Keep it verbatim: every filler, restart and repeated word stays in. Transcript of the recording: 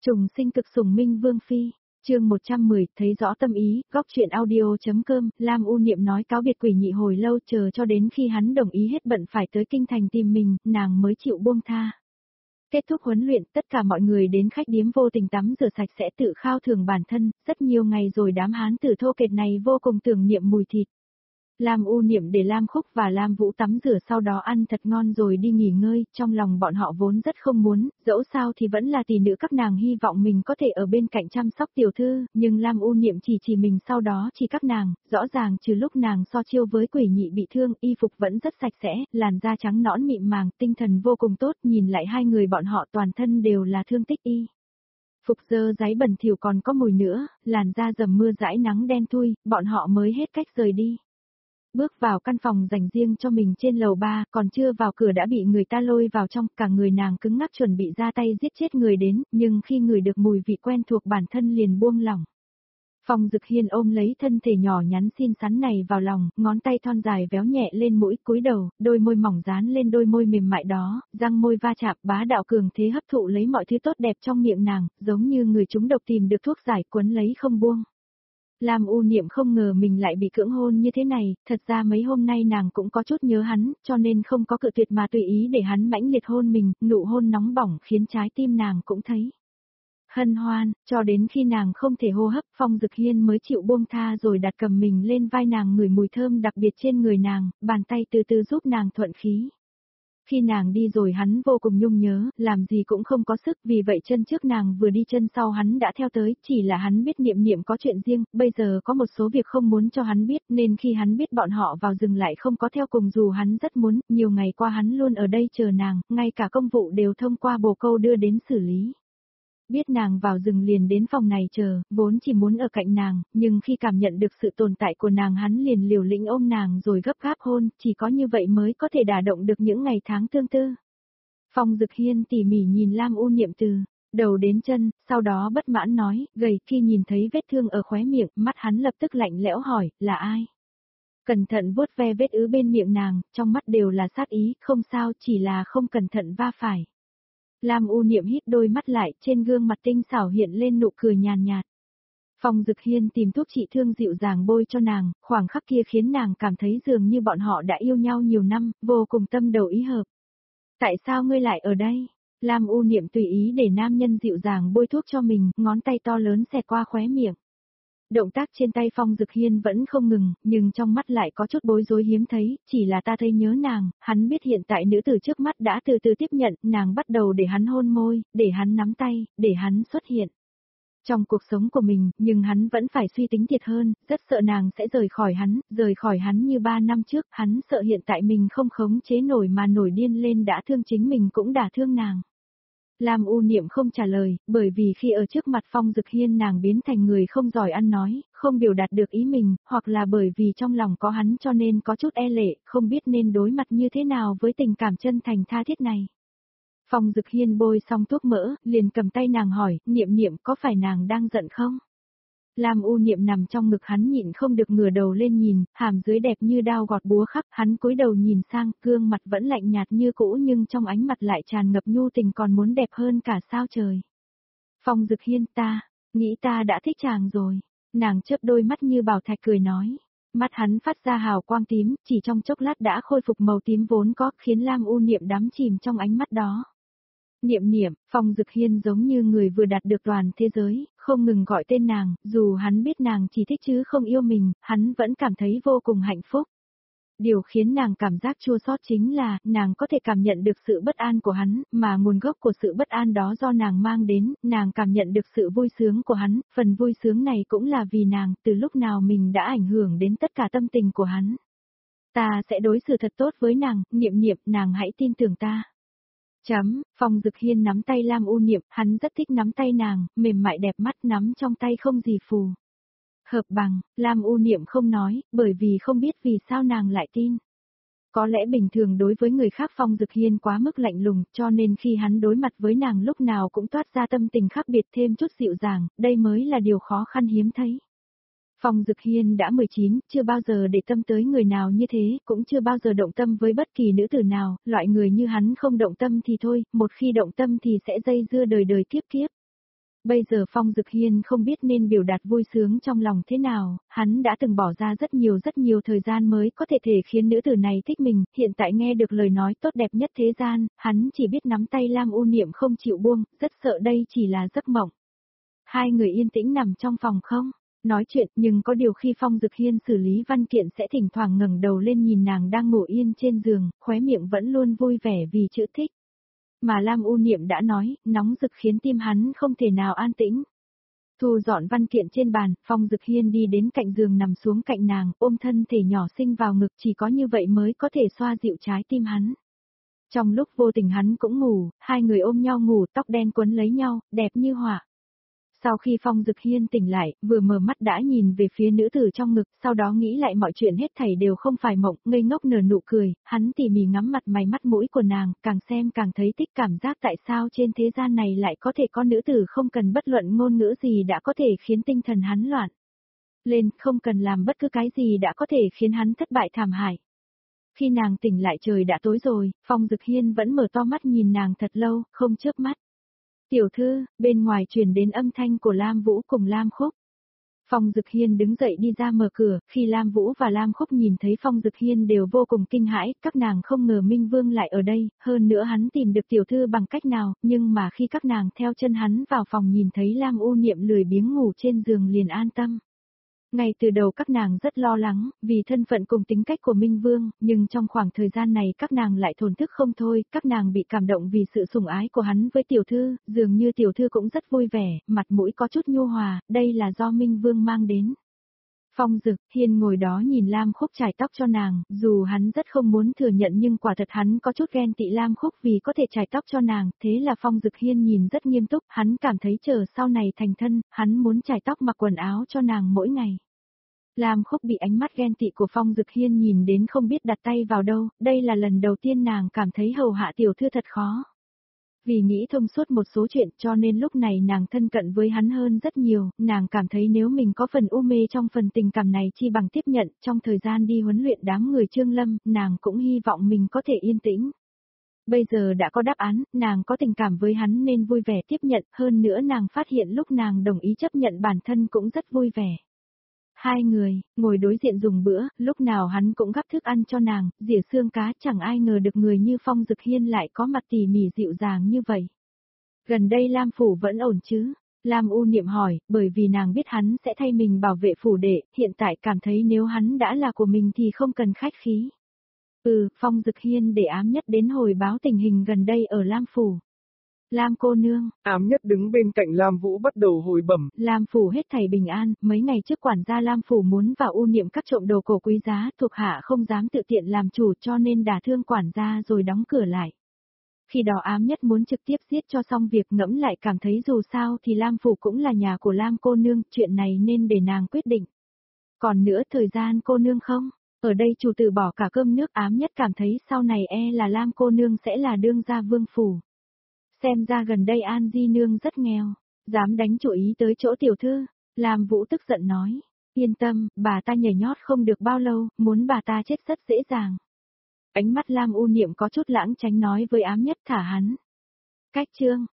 Trùng sinh cực sủng minh vương phi, chương một trăm mười, thấy rõ tâm ý, góc truyện audio.com, Lam U Niệm nói cáo biệt Quỷ Nhị hồi lâu chờ cho đến khi hắn đồng ý hết bận phải tới kinh thành tìm mình, nàng mới chịu buông tha. Kết thúc huấn luyện, tất cả mọi người đến khách điếm vô tình tắm rửa sạch sẽ tự khao thưởng bản thân, rất nhiều ngày rồi đám hán tử thô kệch này vô cùng tưởng niệm mùi thịt. Lam U Niệm để Lam Khúc và Lam Vũ tắm rửa sau đó ăn thật ngon rồi đi nghỉ ngơi, trong lòng bọn họ vốn rất không muốn, dẫu sao thì vẫn là tỷ nữ các nàng hy vọng mình có thể ở bên cạnh chăm sóc tiểu thư, nhưng Lam U Niệm chỉ chỉ mình sau đó chỉ các nàng, rõ ràng trừ lúc nàng so chiêu với Quỷ Nhị bị thương, y phục vẫn rất sạch sẽ, làn da trắng nõn mịn màng, tinh thần vô cùng tốt, nhìn lại hai người bọn họ toàn thân đều là thương tích y. Phục dơ giấy bẩn thỉu còn có mùi nữa, làn da dầm mưa dãi nắng đen thui, bọn họ mới hết cách rời đi. Bước vào căn phòng dành riêng cho mình trên lầu ba, còn chưa vào cửa đã bị người ta lôi vào trong, cả người nàng cứng ngắc chuẩn bị ra tay giết chết người đến, nhưng khi người được mùi vị quen thuộc bản thân liền buông lỏng. Phong Dực Hiên ôm lấy thân thể nhỏ nhắn xinh xắn này vào lòng, ngón tay thon dài véo nhẹ lên mũi, cúi đầu, đôi môi mỏng dán lên đôi môi mềm mại đó, răng môi va chạm, bá đạo cường thế hấp thụ lấy mọi thứ tốt đẹp trong miệng nàng, giống như người trúng độc tìm được thuốc giải quấn lấy không buông. Lam U Niệm không ngờ mình lại bị cưỡng hôn như thế này, thật ra mấy hôm nay nàng cũng có chút nhớ hắn, cho nên không có cự tuyệt mà tùy ý để hắn mãnh liệt hôn mình, nụ hôn nóng bỏng khiến trái tim nàng cũng thấy hân hoan, cho đến khi nàng không thể hô hấp, Phong Dực Hiên mới chịu buông tha rồi đặt cầm mình lên vai nàng ngửi mùi thơm đặc biệt trên người nàng, bàn tay từ từ giúp nàng thuận khí. Khi nàng đi rồi hắn vô cùng nhung nhớ, làm gì cũng không có sức, vì vậy chân trước nàng vừa đi chân sau hắn đã theo tới, chỉ là hắn biết Niệm Niệm có chuyện riêng, bây giờ có một số việc không muốn cho hắn biết, nên khi hắn biết bọn họ vào rừng lại không có theo cùng dù hắn rất muốn, nhiều ngày qua hắn luôn ở đây chờ nàng, ngay cả công vụ đều thông qua bồ câu đưa đến xử lý. Biết nàng vào rừng liền đến phòng này chờ, vốn chỉ muốn ở cạnh nàng, nhưng khi cảm nhận được sự tồn tại của nàng hắn liền liều lĩnh ôm nàng rồi gấp gáp hôn, chỉ có như vậy mới có thể đả động được những ngày tháng tương tư. Phong Dực Hiên tỉ mỉ nhìn Lam U Niệm từ đầu đến chân, sau đó bất mãn nói, gầy, khi nhìn thấy vết thương ở khóe miệng, mắt hắn lập tức lạnh lẽo hỏi, là ai? Cẩn thận vuốt ve vết ứ bên miệng nàng, trong mắt đều là sát ý, không sao, chỉ là không cẩn thận va phải. Lam U Niệm hít đôi mắt lại, trên gương mặt tinh xảo hiện lên nụ cười nhàn nhạt. Phong Dực Hiên tìm thuốc trị thương dịu dàng bôi cho nàng, khoảng khắc kia khiến nàng cảm thấy dường như bọn họ đã yêu nhau nhiều năm, vô cùng tâm đầu ý hợp. Tại sao ngươi lại ở đây? Lam U Niệm tùy ý để nam nhân dịu dàng bôi thuốc cho mình, ngón tay to lớn xẹt qua khóe miệng. Động tác trên tay Phong Dực Hiên vẫn không ngừng, nhưng trong mắt lại có chút bối rối hiếm thấy, chỉ là ta thấy nhớ nàng, hắn biết hiện tại nữ tử trước mắt đã từ từ tiếp nhận, nàng bắt đầu để hắn hôn môi, để hắn nắm tay, để hắn xuất hiện trong cuộc sống của mình, nhưng hắn vẫn phải suy tính thiệt hơn, rất sợ nàng sẽ rời khỏi hắn, rời khỏi hắn như ba năm trước, hắn sợ hiện tại mình không khống chế nổi mà nổi điên lên đã thương chính mình cũng đã thương nàng. Lam U Niệm không trả lời, bởi vì khi ở trước mặt Phong Dực Hiên nàng biến thành người không giỏi ăn nói, không biểu đạt được ý mình, hoặc là bởi vì trong lòng có hắn cho nên có chút e lệ, không biết nên đối mặt như thế nào với tình cảm chân thành tha thiết này. Phong Dực Hiên bôi xong thuốc mỡ, liền cầm tay nàng hỏi, Niệm Niệm có phải nàng đang giận không? Lam U Niệm nằm trong ngực hắn nhịn không được ngửa đầu lên nhìn, hàm dưới đẹp như đao gọt búa khắc, hắn cúi đầu nhìn sang, gương mặt vẫn lạnh nhạt như cũ nhưng trong ánh mặt lại tràn ngập nhu tình còn muốn đẹp hơn cả sao trời. Phong Dực Hiên, ta, nghĩ ta đã thích chàng rồi. Nàng chớp đôi mắt như bảo thạch cười nói. Mắt hắn phát ra hào quang tím, chỉ trong chốc lát đã khôi phục màu tím vốn có, khiến Lam U Niệm đắm chìm trong ánh mắt đó. Niệm Niệm, Phong Dực Hiên giống như người vừa đạt được toàn thế giới, không ngừng gọi tên nàng, dù hắn biết nàng chỉ thích chứ không yêu mình, hắn vẫn cảm thấy vô cùng hạnh phúc. Điều khiến nàng cảm giác chua xót chính là, nàng có thể cảm nhận được sự bất an của hắn, mà nguồn gốc của sự bất an đó do nàng mang đến, nàng cảm nhận được sự vui sướng của hắn, phần vui sướng này cũng là vì nàng, từ lúc nào mình đã ảnh hưởng đến tất cả tâm tình của hắn. Ta sẽ đối xử thật tốt với nàng, Niệm Niệm, nàng hãy tin tưởng ta. Chấm, Phong Dực Hiên nắm tay Lam U Niệm, hắn rất thích nắm tay nàng, mềm mại đẹp mắt nắm trong tay không gì phù. Hợp bằng, Lam U Niệm không nói, bởi vì không biết vì sao nàng lại tin. Có lẽ bình thường đối với người khác Phong Dực Hiên quá mức lạnh lùng, cho nên khi hắn đối mặt với nàng lúc nào cũng toát ra tâm tình khác biệt thêm chút dịu dàng, đây mới là điều khó khăn hiếm thấy. Phong Dực Hiên đã mười chín, chưa bao giờ để tâm tới người nào như thế, cũng chưa bao giờ động tâm với bất kỳ nữ tử nào, loại người như hắn không động tâm thì thôi, một khi động tâm thì sẽ dây dưa đời đời kiếp kiếp. Bây giờ Phong Dực Hiên không biết nên biểu đạt vui sướng trong lòng thế nào, hắn đã từng bỏ ra rất nhiều rất nhiều thời gian mới có thể thể khiến nữ tử này thích mình, hiện tại nghe được lời nói tốt đẹp nhất thế gian, hắn chỉ biết nắm tay Lam U Niệm không chịu buông, rất sợ đây chỉ là giấc mộng. Hai người yên tĩnh nằm trong phòng không nói chuyện, nhưng có điều khi Phong Dực Hiên xử lý văn kiện sẽ thỉnh thoảng ngẩng đầu lên nhìn nàng đang ngủ yên trên giường, khóe miệng vẫn luôn vui vẻ vì chữ thích. Mà Lam U Niệm đã nói, nóng rực khiến tim hắn không thể nào an tĩnh. Thu dọn văn kiện trên bàn, Phong Dực Hiên đi đến cạnh giường nằm xuống cạnh nàng, ôm thân thể nhỏ xinh vào ngực, chỉ có như vậy mới có thể xoa dịu trái tim hắn. Trong lúc vô tình hắn cũng ngủ, hai người ôm nhau ngủ, tóc đen quấn lấy nhau, đẹp như họa. Sau khi Phong Dực Hiên tỉnh lại, vừa mở mắt đã nhìn về phía nữ tử trong ngực, sau đó nghĩ lại mọi chuyện hết thảy đều không phải mộng, ngây ngốc nở nụ cười, hắn tỉ mỉ ngắm mặt mày mắt mũi của nàng, càng xem càng thấy thích, cảm giác tại sao trên thế gian này lại có thể có nữ tử không cần bất luận ngôn ngữ gì đã có thể khiến tinh thần hắn loạn lên, không cần làm bất cứ cái gì đã có thể khiến hắn thất bại thảm hại. Khi nàng tỉnh lại trời đã tối rồi, Phong Dực Hiên vẫn mở to mắt nhìn nàng thật lâu, không chớp mắt. Tiểu thư, bên ngoài truyền đến âm thanh của Lam Vũ cùng Lam Khúc. Phong Dực Hiên đứng dậy đi ra mở cửa, khi Lam Vũ và Lam Khúc nhìn thấy Phong Dực Hiên đều vô cùng kinh hãi, các nàng không ngờ Minh Vương lại ở đây, hơn nữa hắn tìm được tiểu thư bằng cách nào, nhưng mà khi các nàng theo chân hắn vào phòng nhìn thấy Lam U Niệm lười biếng ngủ trên giường liền an tâm. Ngay từ đầu các nàng rất lo lắng, vì thân phận cùng tính cách của Minh Vương, nhưng trong khoảng thời gian này các nàng lại thổn thức không thôi, các nàng bị cảm động vì sự sủng ái của hắn với tiểu thư, dường như tiểu thư cũng rất vui vẻ, mặt mũi có chút nhu hòa, đây là do Minh Vương mang đến. Phong Dực Hiên ngồi đó nhìn Lam Khúc chải tóc cho nàng, dù hắn rất không muốn thừa nhận nhưng quả thật hắn có chút ghen tị Lam Khúc vì có thể chải tóc cho nàng, thế là Phong Dực Hiên nhìn rất nghiêm túc, hắn cảm thấy chờ sau này thành thân, hắn muốn chải tóc mặc quần áo cho nàng mỗi ngày. Lam Khúc bị ánh mắt ghen tị của Phong Dực Hiên nhìn đến không biết đặt tay vào đâu, đây là lần đầu tiên nàng cảm thấy hầu hạ tiểu thư thật khó. Vì nghĩ thông suốt một số chuyện cho nên lúc này nàng thân cận với hắn hơn rất nhiều, nàng cảm thấy nếu mình có phần u mê trong phần tình cảm này chi bằng tiếp nhận, trong thời gian đi huấn luyện đám người Trương Lâm, nàng cũng hy vọng mình có thể yên tĩnh. Bây giờ đã có đáp án, nàng có tình cảm với hắn nên vui vẻ tiếp nhận, hơn nữa nàng phát hiện lúc nàng đồng ý chấp nhận bản thân cũng rất vui vẻ. Hai người, ngồi đối diện dùng bữa, lúc nào hắn cũng gắp thức ăn cho nàng, dỉa xương cá, chẳng ai ngờ được người như Phong Dực Hiên lại có mặt tỉ mỉ dịu dàng như vậy. Gần đây Lam Phủ vẫn ổn chứ? Lam U Niệm hỏi, bởi vì nàng biết hắn sẽ thay mình bảo vệ phủ đệ, hiện tại cảm thấy nếu hắn đã là của mình thì không cần khách khí. Ừ, Phong Dực Hiên để Ám Nhất đến hồi báo tình hình gần đây ở Lam Phủ. Lam cô nương, Ám Nhất đứng bên cạnh Lam Vũ bắt đầu hồi bẩm. Lam Phủ hết thảy bình an, mấy ngày trước quản gia Lam Phủ muốn vào U Niệm các trộm đồ cổ quý giá, thuộc hạ không dám tự tiện làm chủ cho nên đả thương quản gia rồi đóng cửa lại. Khi đó Ám Nhất muốn trực tiếp giết cho xong việc, ngẫm lại cảm thấy dù sao thì Lam Phủ cũng là nhà của Lam cô nương, chuyện này nên để nàng quyết định. Còn nữa thời gian cô nương không? Ở đây chủ tử bỏ cả cơm nước, Ám Nhất cảm thấy sau này e là Lam cô nương sẽ là đương gia vương phủ. Xem ra gần đây An Di Nương rất nghèo, dám đánh chủ ý tới chỗ tiểu thư. Lam Vũ tức giận nói, yên tâm, bà ta nhảy nhót không được bao lâu, muốn bà ta chết rất dễ dàng. Ánh mắt Lam U Niệm có chút lãng tránh nói với Ám Nhất thả hắn. Cách chương